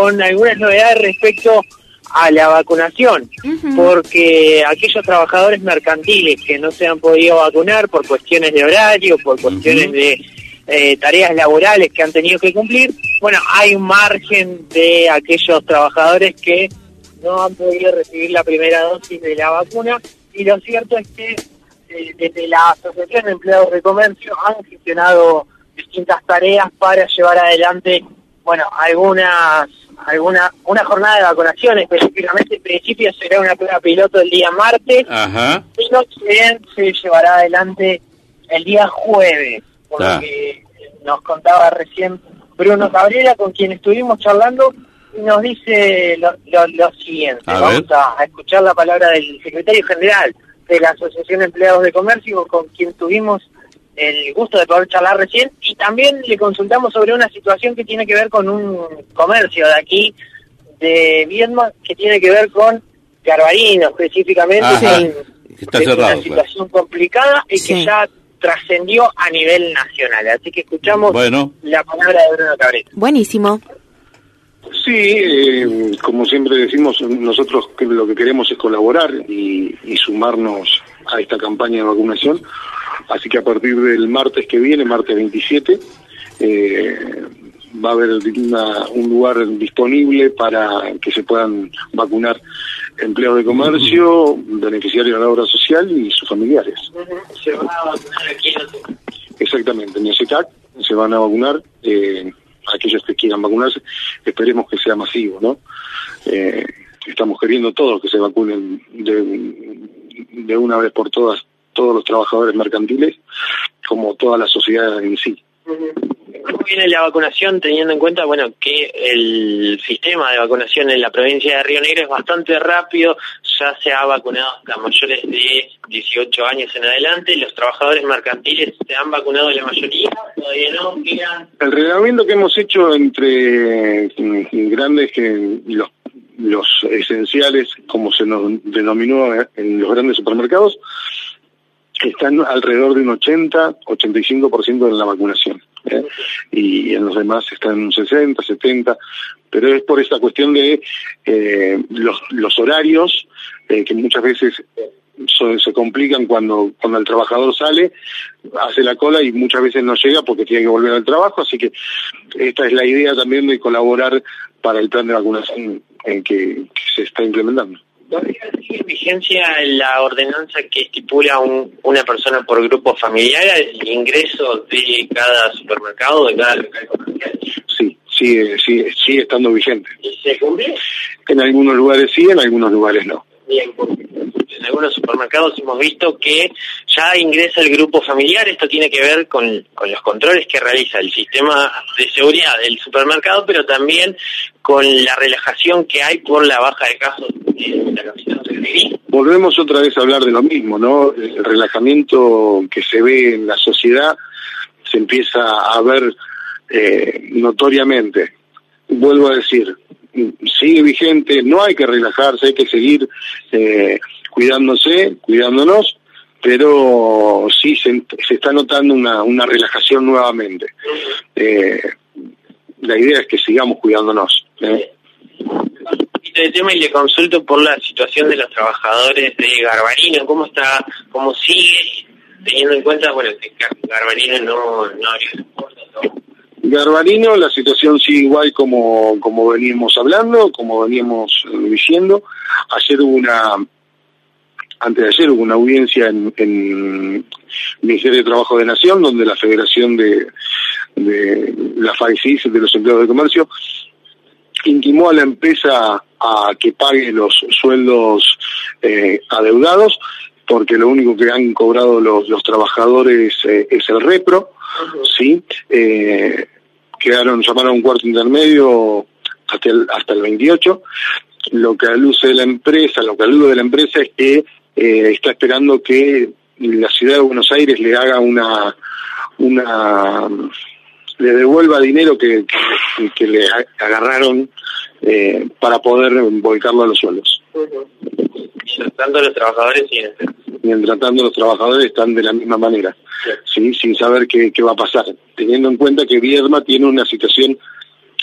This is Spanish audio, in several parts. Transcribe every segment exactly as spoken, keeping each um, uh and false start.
con algunas novedades respecto a la vacunación, uh-huh. porque aquellos trabajadores mercantiles que no se han podido vacunar por cuestiones de horario, por cuestiones uh-huh. de eh, tareas laborales que han tenido que cumplir, bueno, hay un margen de aquellos trabajadores que no han podido recibir la primera dosis de la vacuna, y lo cierto es que eh, desde la Asociación de Empleados de Comercio han gestionado distintas tareas para llevar adelante, bueno, algunas, alguna, una jornada de vacunación, específicamente en principio será una prueba piloto el día martes, Ajá. pero también se llevará adelante el día jueves, por ah. lo que nos contaba recién Bruno Cabrera, con quien estuvimos charlando, y nos dice lo, lo, lo siguiente. A Vamos a, a escuchar la palabra del secretario general de la Asociación de Empleados de Comercio, con quien tuvimos el gusto de poder charlar recién, y también le consultamos sobre una situación que tiene que ver con un comercio de aquí, de Viedma, que tiene que ver con Garbarino específicamente. Ajá. Está es cerrado, una situación claro. complicada y sí. que ya trascendió a nivel nacional. Así que escuchamos bueno. la palabra de Bruno Cabrera. Buenísimo. Sí, eh, como siempre decimos, nosotros lo que queremos es colaborar y, y sumarnos a esta campaña de vacunación. Así que a partir del martes que viene, martes veintisiete, eh, va a haber una, un lugar disponible para que se puedan vacunar empleados de comercio, beneficiarios de la obra social y sus familiares. Se van a vacunar aquí en Ocecac. Exactamente, en Ocecac se van a vacunar eh, aquellos que quieran vacunarse. Esperemos que sea masivo, ¿no? Eh, estamos queriendo todos que se vacunen de, de una vez por todas, todos los trabajadores mercantiles, como toda la sociedad en sí. ¿Cómo viene la vacunación, teniendo en cuenta, bueno, que el sistema de vacunación en la provincia de Río Negro es bastante rápido? Ya se ha vacunado hasta mayores de dieciocho años en adelante. ¿Los trabajadores mercantiles se han vacunado la mayoría? ¿Todavía no? ¿Quedan? El reglamento que hemos hecho entre grandes, que los, los esenciales, como se nos denominó en los grandes supermercados, están alrededor de un ochenta, ochenta y cinco por ciento en la vacunación, ¿eh? Y en los demás están en un sesenta, setenta, pero es por esa cuestión de eh, los, los horarios, eh, que muchas veces so, se complican cuando, cuando el trabajador sale, hace la cola y muchas veces no llega porque tiene que volver al trabajo, así que esta es la idea también de colaborar para el plan de vacunación en que, que se está implementando. ¿Todavía sigue en vigencia la ordenanza que estipula un, una persona por grupo familiar el ingreso de cada supermercado, de cada local comercial? Sí, sigue, sigue, sigue estando vigente. ¿Y se cumple? En algunos lugares sí, en algunos lugares no. Bien, porque en algunos supermercados hemos visto que ya ingresa el grupo familiar. Esto tiene que ver con, con los controles que realiza el sistema de seguridad del supermercado, pero también con la relajación que hay por la baja de casos en la capital de Volvemos otra vez a hablar de lo mismo, ¿no? El relajamiento que se ve en la sociedad se empieza a ver eh, notoriamente. Vuelvo a decir, sigue vigente, no hay que relajarse, hay que seguir eh, cuidándose, cuidándonos, pero sí se, se está notando una, una relajación nuevamente. Eh, la idea es que sigamos cuidándonos. ¿eh? De tema y le consulto por la situación de los trabajadores de Garbarino, cómo está, cómo sigue, teniendo en cuenta, bueno, que Garbarino no, no abrió sus puertas, ¿no? Garbarino, la situación sigue igual como, como veníamos hablando, como veníamos diciendo. Ayer hubo una, antes de ayer hubo una audiencia en, en el Ministerio de Trabajo de Nación, donde la Federación de, de la FAICIS, de los empleados de comercio, intimó a la empresa a que pague los sueldos eh, adeudados, porque lo único que han cobrado los, los trabajadores eh, es el repro. Sí, eh, quedaron, llamaron a un cuarto intermedio hasta el, hasta el veintiocho. Lo que aluce de la empresa, lo que alude de la empresa es que eh, está esperando que la ciudad de Buenos Aires le haga una, una, le devuelva dinero que, que, que le agarraron eh, para poder volcarlo a los sueldos. Uh-huh. Mientras tanto los trabajadores siguen. Mientras tanto los trabajadores están de la misma manera, sí, sin saber qué, qué va a pasar, teniendo en cuenta que Viedma tiene una situación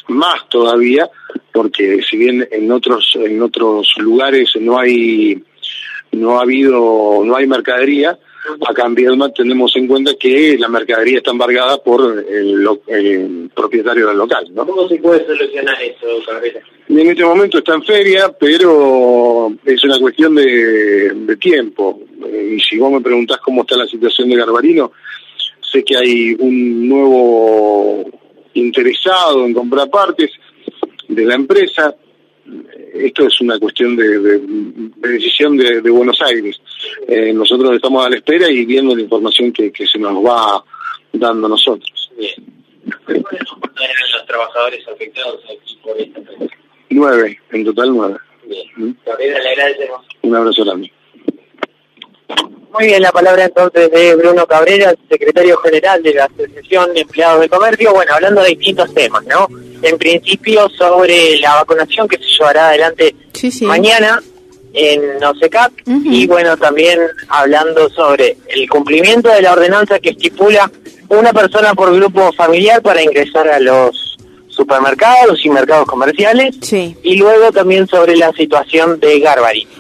más todavía, porque si bien en otros en otros lugares no hay no ha habido no hay mercadería, acá en Viedma tenemos en cuenta que la mercadería está embargada por el, el propietario del local, ¿no? ¿Cómo se puede solucionar eso, Cabrera? En este momento está en feria, pero es una cuestión de, de tiempo. Y si vos me preguntás cómo está la situación de Garbarino, sé que hay un nuevo interesado en comprar partes de la empresa. Esto es una cuestión de, de, de decisión de, de Buenos Aires. Eh, nosotros estamos a la espera y viendo la información que, que se nos va dando a nosotros. Bien. ¿Cuáles eran los trabajadores afectados aquí por esta empresa? Nueve, en total nueve. Bien. ¿Mm? Cabrera, le agradecemos. Un abrazo grande. Muy bien, la palabra entonces de Bruno Cabrera, secretario general de la Asociación de Empleados de Comercio, bueno, hablando de distintos temas, ¿no? En principio sobre la vacunación que se llevará adelante sí, sí. mañana en OSECAP, uh-huh. y bueno, también hablando sobre el cumplimiento de la ordenanza que estipula una persona por grupo familiar para ingresar a los supermercados y mercados comerciales, sí. y luego también sobre la situación de Garbarino.